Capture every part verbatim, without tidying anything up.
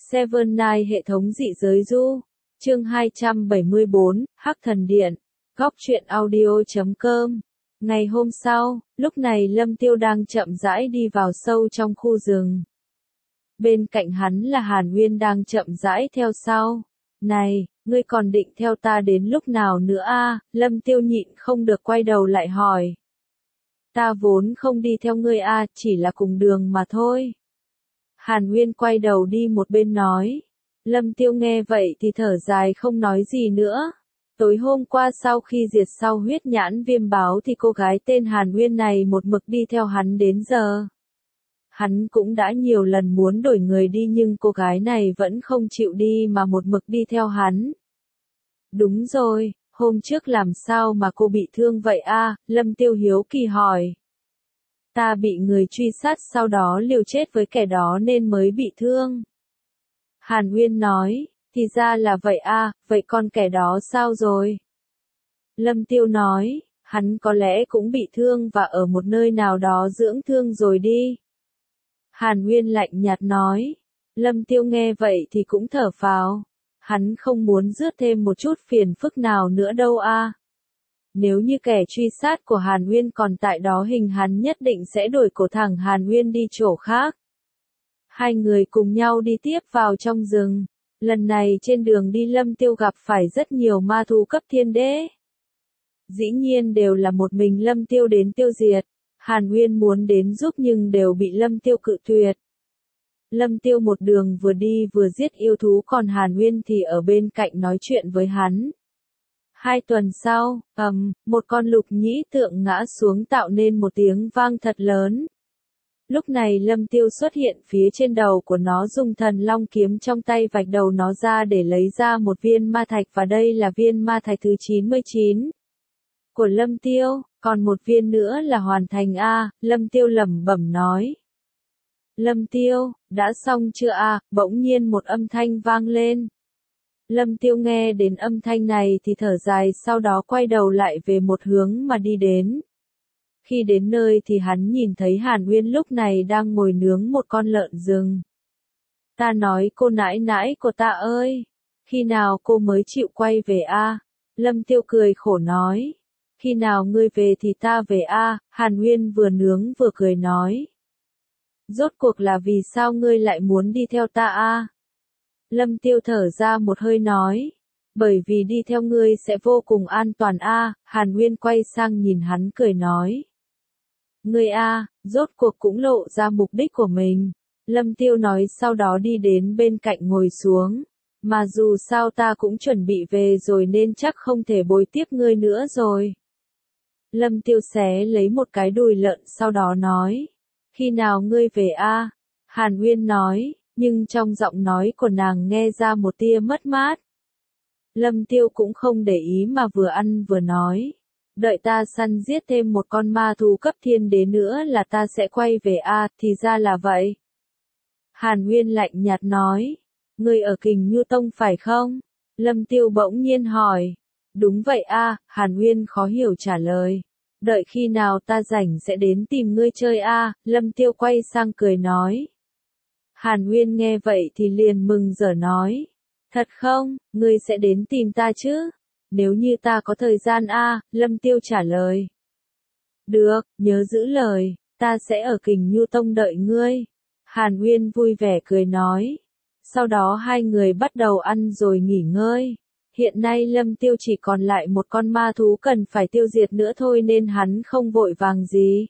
Seven Night hệ thống dị giới du. Chương hai trăm bảy mươi bốn, Hắc Thần Điện. Góc truyện audio chấm com. Ngày hôm sau, lúc này Lâm Tiêu đang chậm rãi đi vào sâu trong khu rừng. Bên cạnh hắn là Hàn Uyên đang chậm rãi theo sau. Này, ngươi còn định theo ta đến lúc nào nữa a? Lâm Tiêu nhịn không được quay đầu lại hỏi. Ta vốn không đi theo ngươi a, chỉ là cùng đường mà thôi. Hàn Uyên quay đầu đi một bên nói. Lâm Tiêu nghe vậy thì thở dài không nói gì nữa. Tối hôm qua sau khi diệt sau huyết nhãn viêm báo thì cô gái tên Hàn Uyên này một mực đi theo hắn đến giờ. Hắn cũng đã nhiều lần muốn đổi người đi nhưng cô gái này vẫn không chịu đi mà một mực đi theo hắn. Đúng rồi, hôm trước làm sao mà cô bị thương vậy a? Lâm Tiêu hiếu kỳ hỏi. Ta bị người truy sát sau đó liều chết với kẻ đó nên mới bị thương. Hàn Uyên nói, thì ra là vậy a, vậy con kẻ đó sao rồi? Lâm Tiêu nói, hắn có lẽ cũng bị thương và ở một nơi nào đó dưỡng thương rồi đi. Hàn Uyên lạnh nhạt nói. Lâm Tiêu nghe vậy thì cũng thở phào. Hắn không muốn rước thêm một chút phiền phức nào nữa đâu a. Nếu như kẻ truy sát của Hàn Uyên còn tại đó hình hắn nhất định sẽ đuổi cổ thẳng Hàn Uyên đi chỗ khác. Hai người cùng nhau đi tiếp vào trong rừng. Lần này trên đường đi Lâm Tiêu gặp phải rất nhiều ma thú cấp thiên đế. Dĩ nhiên đều là một mình Lâm Tiêu đến tiêu diệt. Hàn Uyên muốn đến giúp nhưng đều bị Lâm Tiêu cự tuyệt. Lâm Tiêu một đường vừa đi vừa giết yêu thú còn Hàn Uyên thì ở bên cạnh nói chuyện với hắn. Hai tuần sau, ầm, um, một con lục nhĩ tượng ngã xuống tạo nên một tiếng vang thật lớn. Lúc này Lâm Tiêu xuất hiện phía trên đầu của nó dùng thần long kiếm trong tay vạch đầu nó ra để lấy ra một viên ma thạch và đây là viên ma thạch thứ chín mươi chín của Lâm Tiêu, còn một viên nữa là hoàn thành a, Lâm Tiêu lẩm bẩm nói. Lâm Tiêu, đã xong chưa a? Bỗng nhiên một âm thanh vang lên. Lâm Tiêu nghe đến âm thanh này thì thở dài sau đó quay đầu lại về một hướng mà đi đến. Khi đến nơi thì hắn nhìn thấy Hàn Uyên lúc này đang ngồi nướng một con lợn rừng. Ta nói cô nãi nãi của ta ơi, khi nào cô mới chịu quay về a? Lâm Tiêu cười khổ nói. Khi nào ngươi về thì ta về a, Hàn Uyên vừa nướng vừa cười nói. Rốt cuộc là vì sao ngươi lại muốn đi theo ta a? Lâm Tiêu thở ra một hơi nói. Bởi vì đi theo ngươi sẽ vô cùng an toàn a, Hàn Uyên quay sang nhìn hắn cười nói. Ngươi a, rốt cuộc cũng lộ ra mục đích của mình. Lâm Tiêu nói sau đó đi đến bên cạnh ngồi xuống. Mà dù sao ta cũng chuẩn bị về rồi nên chắc không thể bồi tiếp ngươi nữa rồi. Lâm Tiêu xé lấy một cái đùi lợn sau đó nói. Khi nào ngươi về a? Hàn Uyên nói, nhưng trong giọng nói của nàng nghe ra một tia mất mát. Lâm Tiêu cũng không để ý mà vừa ăn vừa nói. Đợi ta săn giết thêm một con ma thú cấp thiên đế nữa là ta sẽ quay về a, thì ra là vậy. Hàn Uyên lạnh nhạt nói. Ngươi ở Kình Nhu Tông phải không? Lâm Tiêu bỗng nhiên hỏi. Đúng vậy a, Hàn Uyên khó hiểu trả lời. Đợi khi nào ta rảnh sẽ đến tìm ngươi chơi a, Lâm Tiêu quay sang cười nói. Hàn Uyên nghe vậy thì liền mừng rỡ nói. Thật không, ngươi sẽ đến tìm ta chứ? Nếu như ta có thời gian a, Lâm Tiêu trả lời. Được, nhớ giữ lời, ta sẽ ở Kình Nhu Tông đợi ngươi. Hàn Uyên vui vẻ cười nói. Sau đó hai người bắt đầu ăn rồi nghỉ ngơi. Hiện nay Lâm Tiêu chỉ còn lại một con ma thú cần phải tiêu diệt nữa thôi nên hắn không vội vàng gì.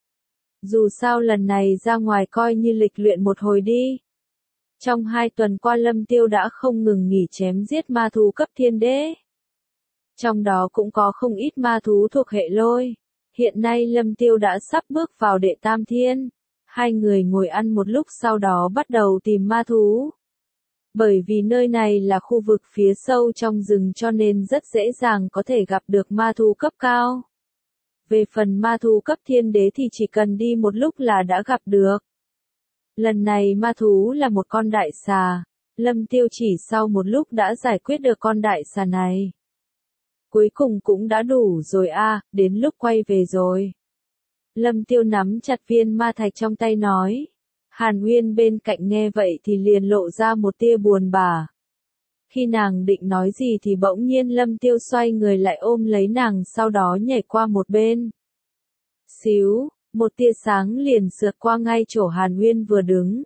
Dù sao lần này ra ngoài coi như lịch luyện một hồi đi. Trong hai tuần qua Lâm Tiêu đã không ngừng nghỉ chém giết ma thú cấp thiên đế. Trong đó cũng có không ít ma thú thuộc hệ lôi. Hiện nay Lâm Tiêu đã sắp bước vào đệ tam thiên. Hai người ngồi ăn một lúc sau đó bắt đầu tìm ma thú. Bởi vì nơi này là khu vực phía sâu trong rừng cho nên rất dễ dàng có thể gặp được ma thú cấp cao. Về phần ma thú cấp thiên đế thì chỉ cần đi một lúc là đã gặp được. Lần này ma thú là một con đại xà. Lâm Tiêu chỉ sau một lúc đã giải quyết được con đại xà này. Cuối cùng cũng đã đủ rồi a, đến lúc quay về rồi. Lâm Tiêu nắm chặt viên ma thạch trong tay nói. Hàn Uyên bên cạnh nghe vậy thì liền lộ ra một tia buồn bã. Khi nàng định nói gì thì bỗng nhiên Lâm Tiêu xoay người lại ôm lấy nàng sau đó nhảy qua một bên. Xíu, một tia sáng liền sượt qua ngay chỗ Hàn Uyên vừa đứng.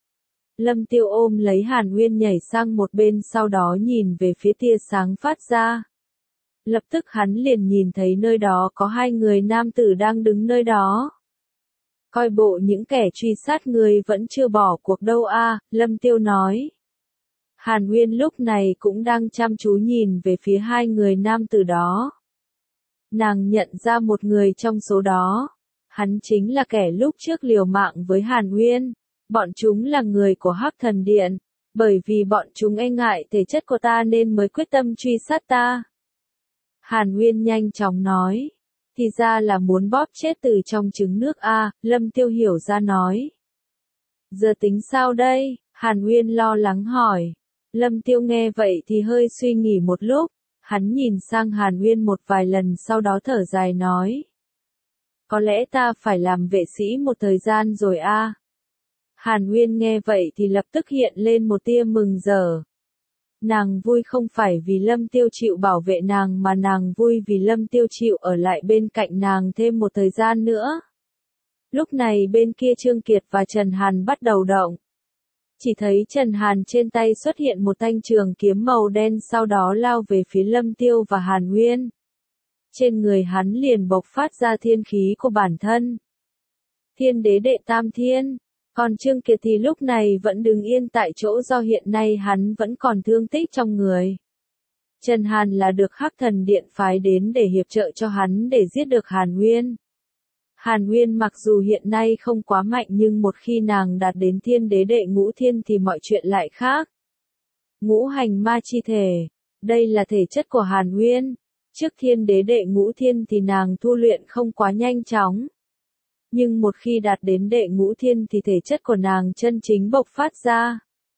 Lâm Tiêu ôm lấy Hàn Uyên nhảy sang một bên sau đó nhìn về phía tia sáng phát ra. Lập tức hắn liền nhìn thấy nơi đó có hai người nam tử đang đứng nơi đó. Coi bộ những kẻ truy sát người vẫn chưa bỏ cuộc đâu a, Lâm Tiêu nói. Hàn Uyên lúc này cũng đang chăm chú nhìn về phía hai người nam tử đó. Nàng nhận ra một người trong số đó. Hắn chính là kẻ lúc trước liều mạng với Hàn Uyên. Bọn chúng là người của Hắc Thần Điện. Bởi vì bọn chúng e ngại thể chất của ta nên mới quyết tâm truy sát ta. Hàn Uyên nhanh chóng nói. Thì ra là muốn bóp chết từ trong trứng nước a, Lâm Tiêu hiểu ra nói. Giờ tính sao đây? Hàn Uyên lo lắng hỏi. Lâm Tiêu nghe vậy thì hơi suy nghĩ một lúc, hắn nhìn sang Hàn Uyên một vài lần sau đó thở dài nói. Có lẽ ta phải làm vệ sĩ một thời gian rồi a. Hàn Uyên nghe vậy thì lập tức hiện lên một tia mừng rỡ. Nàng vui không phải vì Lâm Tiêu chịu bảo vệ nàng mà nàng vui vì Lâm Tiêu chịu ở lại bên cạnh nàng thêm một thời gian nữa. Lúc này bên kia Trương Kiệt và Trần Hàn bắt đầu động. Chỉ thấy Trần Hàn trên tay xuất hiện một thanh trường kiếm màu đen sau đó lao về phía Lâm Tiêu và Hàn Uyên. Trên người hắn liền bộc phát ra thiên khí của bản thân. Thiên đế đệ tam thiên. Còn Trương Kiệt thì lúc này vẫn đứng yên tại chỗ do hiện nay hắn vẫn còn thương tích trong người. Trần Hàn là được Hắc Thần Điện phái đến để hiệp trợ cho hắn để giết được Hàn Uyên. Hàn Uyên mặc dù hiện nay không quá mạnh nhưng một khi nàng đạt đến thiên đế đệ ngũ thiên thì mọi chuyện lại khác. Ngũ hành ma chi thể. Đây là thể chất của Hàn Uyên. Trước thiên đế đệ ngũ thiên thì nàng tu luyện không quá nhanh chóng. Nhưng một khi đạt đến đệ ngũ thiên thì thể chất của nàng chân chính bộc phát ra.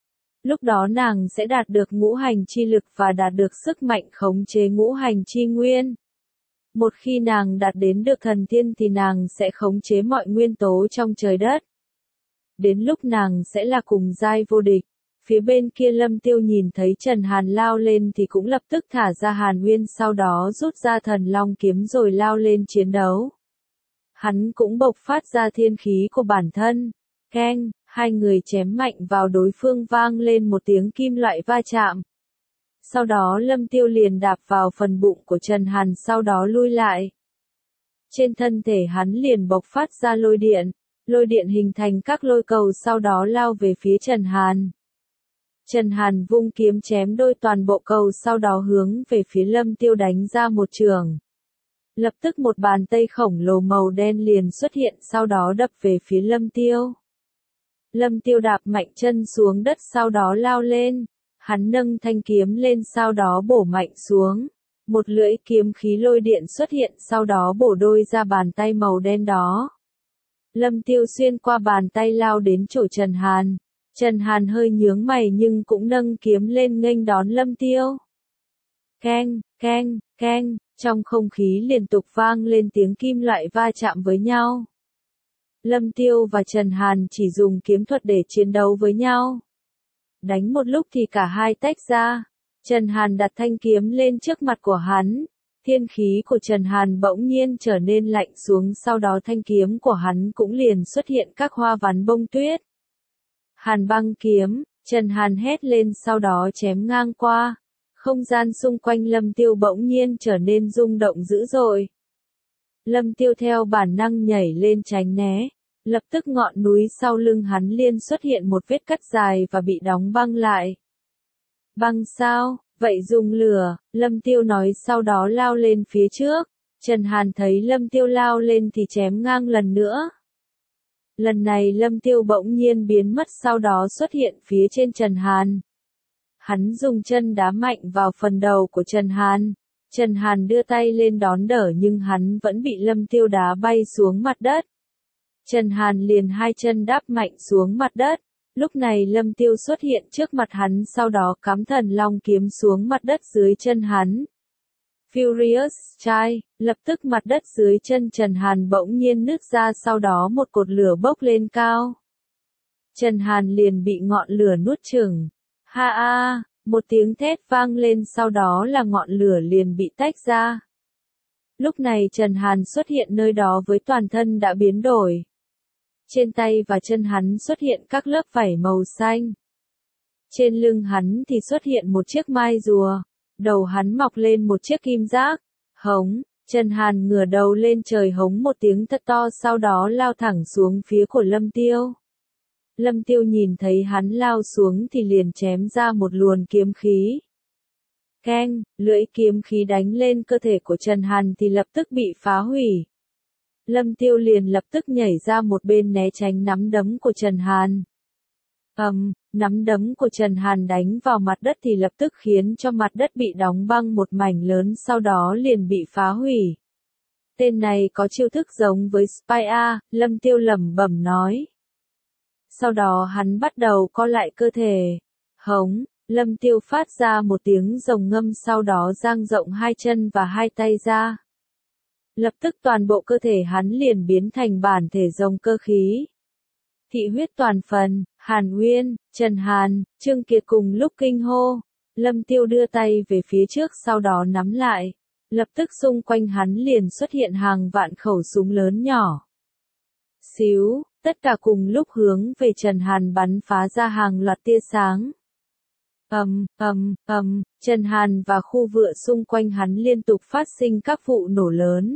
Lúc đó nàng sẽ đạt được ngũ hành chi lực và đạt được sức mạnh khống chế ngũ hành chi nguyên. Một khi nàng đạt đến được thần thiên thì nàng sẽ khống chế mọi nguyên tố trong trời đất. Đến lúc nàng sẽ là cùng giai vô địch. Phía bên kia Lâm Tiêu nhìn thấy Trần Hàn lao lên thì cũng lập tức thả ra Hàn Uyên sau đó rút ra thần long kiếm rồi lao lên chiến đấu. Hắn cũng bộc phát ra thiên khí của bản thân. Keng, hai người chém mạnh vào đối phương vang lên một tiếng kim loại va chạm. Sau đó Lâm Tiêu liền đạp vào phần bụng của Trần Hàn sau đó lui lại. Trên thân thể hắn liền bộc phát ra lôi điện. Lôi điện hình thành các lôi cầu sau đó lao về phía Trần Hàn. Trần Hàn vung kiếm chém đôi toàn bộ cầu sau đó hướng về phía Lâm Tiêu đánh ra một trường. Lập tức một bàn tay khổng lồ màu đen liền xuất hiện sau đó đập về phía Lâm Tiêu. Lâm Tiêu đạp mạnh chân xuống đất sau đó lao lên. Hắn nâng thanh kiếm lên sau đó bổ mạnh xuống. Một lưỡi kiếm khí lôi điện xuất hiện sau đó bổ đôi ra bàn tay màu đen đó. Lâm Tiêu xuyên qua bàn tay lao đến chỗ Trần Hàn. Trần Hàn hơi nhướng mày nhưng cũng nâng kiếm lên nghênh đón Lâm Tiêu. Keng, keng, keng, trong không khí liên tục vang lên tiếng kim loại va chạm với nhau. Lâm Tiêu và Trần Hàn chỉ dùng kiếm thuật để chiến đấu với nhau. Đánh một lúc thì cả hai tách ra. Trần Hàn đặt thanh kiếm lên trước mặt của hắn. Thiên khí của Trần Hàn bỗng nhiên trở nên lạnh xuống sau đó thanh kiếm của hắn cũng liền xuất hiện các hoa văn bông tuyết. Hàn băng kiếm, Trần Hàn hét lên sau đó chém ngang qua. Không gian xung quanh Lâm Tiêu bỗng nhiên trở nên rung động dữ dội. Lâm Tiêu theo bản năng nhảy lên tránh né. Lập tức ngọn núi sau lưng hắn liền xuất hiện một vết cắt dài và bị đóng băng lại. Băng sao? Vậy dùng lửa, Lâm Tiêu nói sau đó lao lên phía trước. Trần Hàn thấy Lâm Tiêu lao lên thì chém ngang lần nữa. Lần này Lâm Tiêu bỗng nhiên biến mất sau đó xuất hiện phía trên Trần Hàn. Hắn dùng chân đá mạnh vào phần đầu của Trần Hàn. Trần Hàn đưa tay lên đón đỡ nhưng hắn vẫn bị Lâm Tiêu đá bay xuống mặt đất. Trần Hàn liền hai chân đáp mạnh xuống mặt đất. Lúc này Lâm Tiêu xuất hiện trước mặt hắn sau đó cắm thần long kiếm xuống mặt đất dưới chân hắn. Furious Strike, lập tức mặt đất dưới chân Trần Hàn bỗng nhiên nứt ra sau đó một cột lửa bốc lên cao. Trần Hàn liền bị ngọn lửa nuốt chửng. Ha a, một tiếng thét vang lên sau đó là ngọn lửa liền bị tách ra. Lúc này Trần Hàn xuất hiện nơi đó với toàn thân đã biến đổi. Trên tay và chân hắn xuất hiện các lớp vảy màu xanh. Trên lưng hắn thì xuất hiện một chiếc mai rùa. Đầu hắn mọc lên một chiếc kim giác. Hống, Trần Hàn ngửa đầu lên trời hống một tiếng thật to sau đó lao thẳng xuống phía của Lâm Tiêu. Lâm Tiêu nhìn thấy hắn lao xuống thì liền chém ra một luồn kiếm khí. Keng, lưỡi kiếm khí đánh lên cơ thể của Trần Hàn thì lập tức bị phá hủy. Lâm Tiêu liền lập tức nhảy ra một bên né tránh nắm đấm của Trần Hàn. Ầm, um, nắm đấm của Trần Hàn đánh vào mặt đất thì lập tức khiến cho mặt đất bị đóng băng một mảnh lớn sau đó liền bị phá hủy. Tên này có chiêu thức giống với Spy A, Lâm Tiêu lẩm bẩm nói. Sau đó hắn bắt đầu co lại cơ thể. Hống, Lâm Tiêu phát ra một tiếng rồng ngâm sau đó dang rộng hai chân và hai tay ra. Lập tức toàn bộ cơ thể hắn liền biến thành bản thể rồng cơ khí. Thị huyết toàn phần, Hàn Nguyên, Trần Hàn, Trương Kiệt cùng lúc kinh hô. Lâm Tiêu đưa tay về phía trước sau đó nắm lại. Lập tức xung quanh hắn liền xuất hiện hàng vạn khẩu súng lớn nhỏ. Xíu, tất cả cùng lúc hướng về Trần Hàn bắn phá ra hàng loạt tia sáng. Ầm, ầm, ầm, Trần Hàn và khu vựa xung quanh hắn liên tục phát sinh các vụ nổ lớn.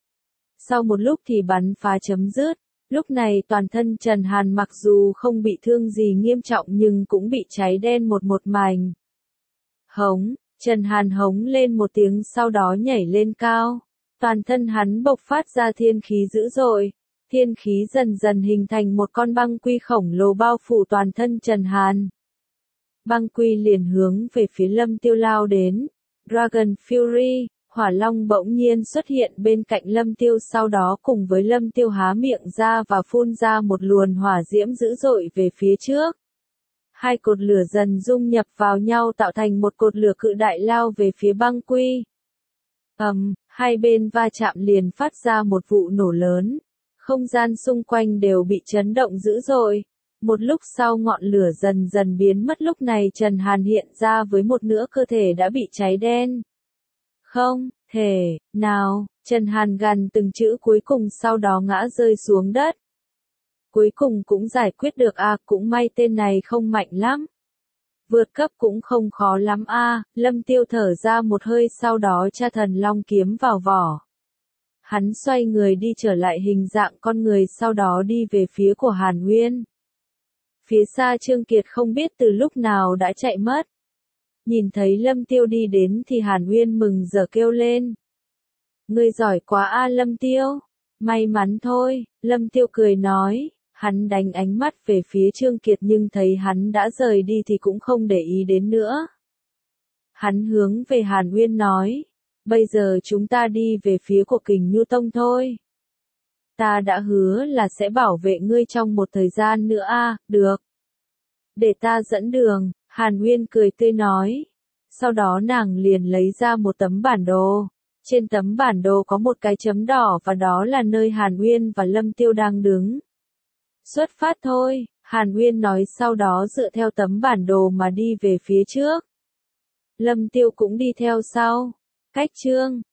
Sau một lúc thì bắn phá chấm dứt, lúc này toàn thân Trần Hàn mặc dù không bị thương gì nghiêm trọng nhưng cũng bị cháy đen một một mảnh. Hống, Trần Hàn hống lên một tiếng sau đó nhảy lên cao, toàn thân hắn bộc phát ra thiên khí dữ dội. Thiên khí dần dần hình thành một con băng quy khổng lồ bao phủ toàn thân Trần Hàn. Băng quy liền hướng về phía Lâm Tiêu lao đến. Dragon Fury, hỏa long bỗng nhiên xuất hiện bên cạnh Lâm Tiêu sau đó cùng với Lâm Tiêu há miệng ra và phun ra một luồn hỏa diễm dữ dội về phía trước. Hai cột lửa dần dung nhập vào nhau tạo thành một cột lửa cự đại lao về phía băng quy. Ầm, um, hai bên va chạm liền phát ra một vụ nổ lớn. Không gian xung quanh đều bị chấn động dữ dội. Một lúc sau ngọn lửa dần dần biến mất lúc này Trần Hàn hiện ra với một nửa cơ thể đã bị cháy đen. Không, thể, nào, Trần Hàn gằn từng chữ cuối cùng sau đó ngã rơi xuống đất. Cuối cùng cũng giải quyết được à, cũng may tên này không mạnh lắm. Vượt cấp cũng không khó lắm a, à, Lâm Tiêu thở ra một hơi sau đó tra thần long kiếm vào vỏ. Hắn xoay người đi trở lại hình dạng con người sau đó đi về phía của Hàn Nguyên. Phía xa Trương Kiệt không biết từ lúc nào đã chạy mất. Nhìn thấy Lâm Tiêu đi đến thì Hàn Nguyên mừng rỡ kêu lên. Ngươi giỏi quá a Lâm Tiêu. May mắn thôi, Lâm Tiêu cười nói. Hắn đánh ánh mắt về phía Trương Kiệt nhưng thấy hắn đã rời đi thì cũng không để ý đến nữa. Hắn hướng về Hàn Nguyên nói. Bây giờ chúng ta đi về phía của Kình Nhu Tông thôi. Ta đã hứa là sẽ bảo vệ ngươi trong một thời gian nữa a, à, được. Để ta dẫn đường, Hàn Nguyên cười tươi nói. Sau đó nàng liền lấy ra một tấm bản đồ. Trên tấm bản đồ có một cái chấm đỏ và đó là nơi Hàn Nguyên và Lâm Tiêu đang đứng. Xuất phát thôi, Hàn Nguyên nói sau đó dựa theo tấm bản đồ mà đi về phía trước. Lâm Tiêu cũng đi theo sau. Cách chương